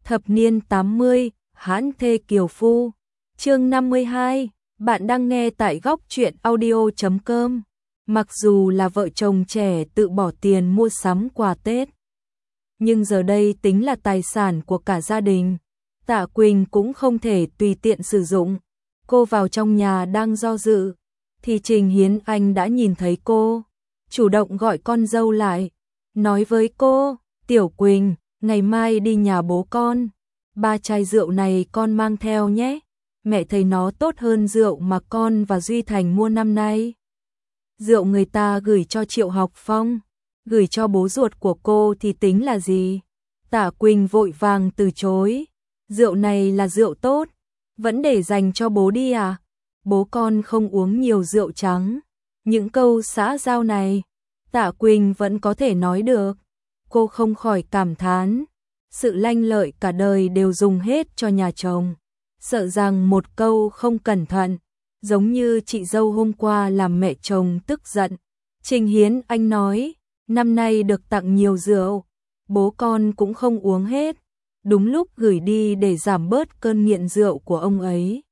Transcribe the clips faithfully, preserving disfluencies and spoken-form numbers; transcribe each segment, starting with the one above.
Thập niên tám mươi, hãn thê kiều phu. Chương năm mươi hai, bạn đang nghe tại góc truyện audio chấm com. Mặc dù là vợ chồng trẻ tự bỏ tiền mua sắm quà Tết, nhưng giờ đây tính là tài sản của cả gia đình. Tạ Quỳnh cũng không thể tùy tiện sử dụng. Cô vào trong nhà đang do dự, thì Trình Hiến Anh đã nhìn thấy cô, chủ động gọi con dâu lại, nói với cô, Tiểu Quỳnh, ngày mai đi nhà bố con, ba chai rượu này con mang theo nhé, mẹ thấy nó tốt hơn rượu mà con và Duy Thành mua năm nay. Rượu người ta gửi cho Triệu Học Phong, gửi cho bố ruột của cô thì tính là gì? Tạ Quỳnh vội vàng từ chối, rượu này là rượu tốt, vẫn để dành cho bố đi à? Bố con không uống nhiều rượu trắng. Những câu xã giao này, Tạ Quỳnh vẫn có thể nói được. Cô không khỏi cảm thán, sự lanh lợi cả đời đều dùng hết cho nhà chồng. Sợ rằng một câu không cẩn thận, giống như chị dâu hôm qua làm mẹ chồng tức giận. Trình Hiến Anh nói, năm nay được tặng nhiều rượu, bố con cũng không uống hết, đúng lúc gửi đi để giảm bớt cơn nghiện rượu của ông ấy.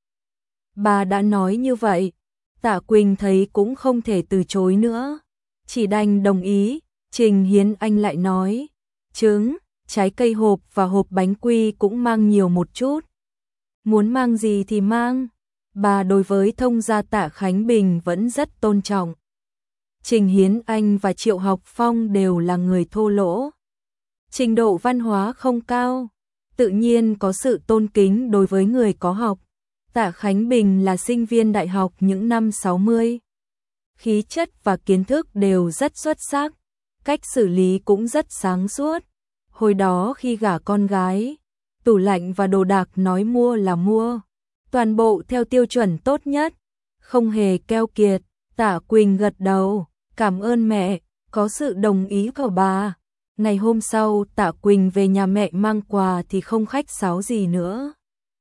Bà đã nói như vậy, Tạ Quỳnh thấy cũng không thể từ chối nữa, chỉ đành đồng ý. Trình Hiến Anh lại nói, trứng, trái cây hộp và hộp bánh quy cũng mang nhiều một chút. Muốn mang gì thì mang. Bà đối với thông gia Tạ Khánh Bình vẫn rất tôn trọng. Trình Hiến Anh và Triệu Học Phong đều là người thô lỗ, trình độ văn hóa không cao, tự nhiên có sự tôn kính đối với người có học. Tạ Khánh Bình là sinh viên đại học những năm sáu mươi. Khí chất và kiến thức đều rất xuất sắc, cách xử lý cũng rất sáng suốt. Hồi đó khi gả con gái, tủ lạnh và đồ đạc nói mua là mua, toàn bộ theo tiêu chuẩn tốt nhất, không hề keo kiệt. Tạ Quỳnh gật đầu, cảm ơn mẹ, có sự đồng ý của bà. Ngày hôm sau Tạ Quỳnh về nhà mẹ mang quà thì không khách sáo gì nữa,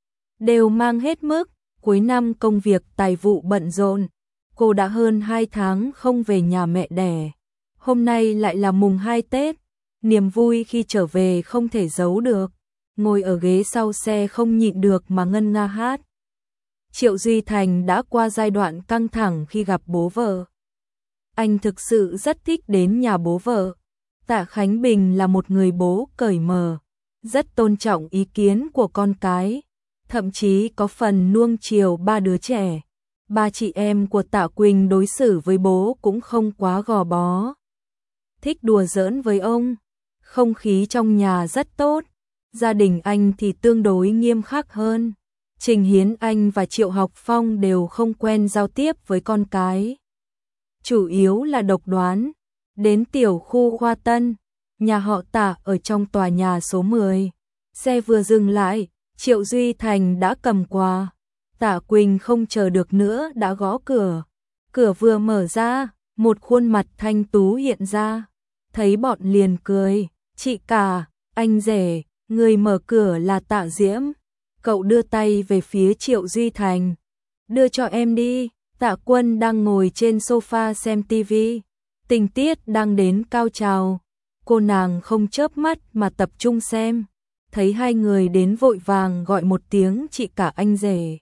đều mang hết mức. Cuối năm công việc tài vụ bận rộn, cô đã hơn hai tháng không về nhà mẹ đẻ. Hôm nay lại là mùng hai Tết, niềm vui khi trở về không thể giấu được. Ngồi ở ghế sau xe không nhịn được mà ngân nga hát. Triệu Duy Thành đã qua giai đoạn căng thẳng khi gặp bố vợ. Anh thực sự rất thích đến nhà bố vợ. Tạ Khánh Bình là một người bố cởi mở, rất tôn trọng ý kiến của con cái, thậm chí có phần nuông chiều ba đứa trẻ. Ba chị em của Tạ Quỳnh đối xử với bố cũng không quá gò bó, thích đùa giỡn với ông. Không khí trong nhà rất tốt. Gia đình anh thì tương đối nghiêm khắc hơn. Trình Hiến Anh và Triệu Học Phong đều không quen giao tiếp với con cái, chủ yếu là độc đoán. Đến tiểu khu Hoa Tân, nhà họ Tạ ở trong tòa nhà số mười. Xe vừa dừng lại, Triệu Duy Thành đã cầm quà. Tạ Quỳnh không chờ được nữa đã gõ cửa. Cửa vừa mở ra, một khuôn mặt thanh tú hiện ra. Thấy bọn liền cười, chị cả, anh rể. Người mở cửa là Tạ Diễm. Cậu đưa tay về phía Triệu Duy Thành. Đưa cho em đi. Tạ Quân đang ngồi trên sofa xem tivi. Tình tiết đang đến cao trào. Cô nàng không chớp mắt mà tập trung xem. Thấy hai người đến vội vàng gọi một tiếng chị cả anh rể,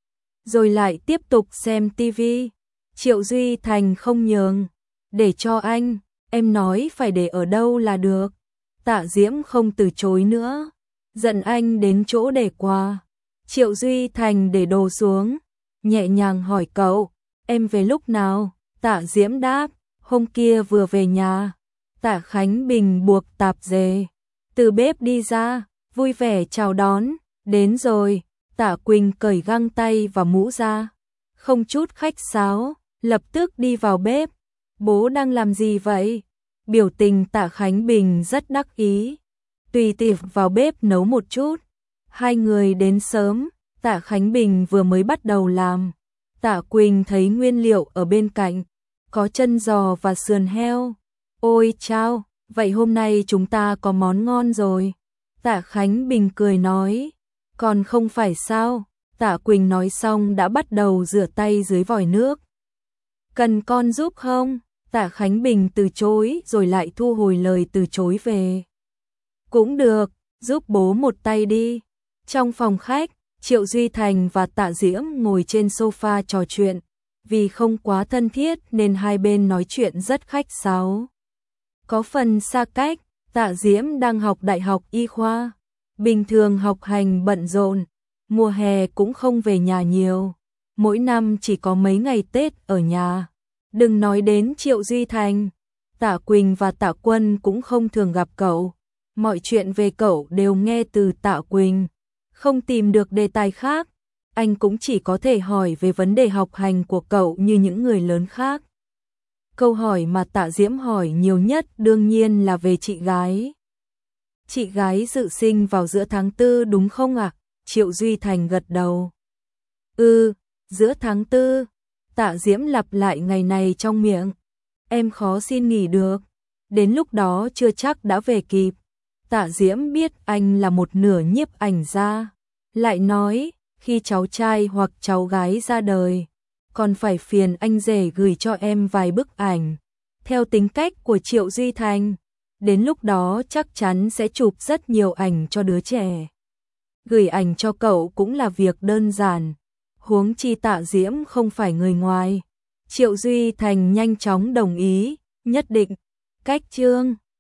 rồi lại tiếp tục xem tivi. Triệu Duy Thành không nhường. Để cho anh, em nói phải để ở đâu là được. Tạ Diễm không từ chối nữa, dẫn anh đến chỗ để quà. Triệu Duy Thành để đồ xuống, nhẹ nhàng hỏi cậu, em về lúc nào? Tạ Diễm đáp, hôm kia vừa về nhà. Tạ Khánh Bình buộc tạp dề, từ bếp đi ra, vui vẻ chào đón, đến rồi. Tạ Quỳnh cởi găng tay và mũ ra, không chút khách sáo, lập tức đi vào bếp. Bố đang làm gì vậy? Biểu tình Tạ Khánh Bình rất đắc ý, tùy tiện vào bếp nấu một chút. Hai người đến sớm, Tạ Khánh Bình vừa mới bắt đầu làm. Tạ Quỳnh thấy nguyên liệu ở bên cạnh, có chân giò và sườn heo. Ôi chao, vậy hôm nay chúng ta có món ngon rồi. Tạ Khánh Bình cười nói, còn không phải sao? Tạ Quỳnh nói xong đã bắt đầu rửa tay dưới vòi nước. Cần con giúp không? Tạ Khánh Bình từ chối rồi lại thu hồi lời từ chối về. Cũng được, giúp bố một tay đi. Trong phòng khách, Triệu Duy Thành và Tạ Diễm ngồi trên sofa trò chuyện, vì không quá thân thiết nên hai bên nói chuyện rất khách sáo. Có phần xa cách, Tạ Diễm đang học đại học y khoa, bình thường học hành bận rộn, mùa hè cũng không về nhà nhiều, mỗi năm chỉ có mấy ngày Tết ở nhà. Đừng nói đến Triệu Duy Thành, Tạ Quỳnh và Tạ Quân cũng không thường gặp cậu, mọi chuyện về cậu đều nghe từ Tạ Quỳnh, không tìm được đề tài khác, anh cũng chỉ có thể hỏi về vấn đề học hành của cậu như những người lớn khác. Câu hỏi mà Tạ Diễm hỏi nhiều nhất đương nhiên là về chị gái. Chị gái dự sinh vào giữa tháng tư đúng không ạ? À? Triệu Duy Thành gật đầu. Ừ, giữa tháng tư. Tạ Diễm lặp lại ngày này trong miệng. Em khó xin nghỉ được. Đến lúc đó chưa chắc đã về kịp. Tạ Diễm biết anh là một nửa nhiếp ảnh gia. Lại nói, khi cháu trai hoặc cháu gái ra đời, còn phải phiền anh rể gửi cho em vài bức ảnh. Theo tính cách của Triệu Duy Thành, đến lúc đó chắc chắn sẽ chụp rất nhiều ảnh cho đứa trẻ. Gửi ảnh cho cậu cũng là việc đơn giản, huống chi Tạ Diễm không phải người ngoài. Triệu Duy Thành nhanh chóng đồng ý, nhất định. Cách chương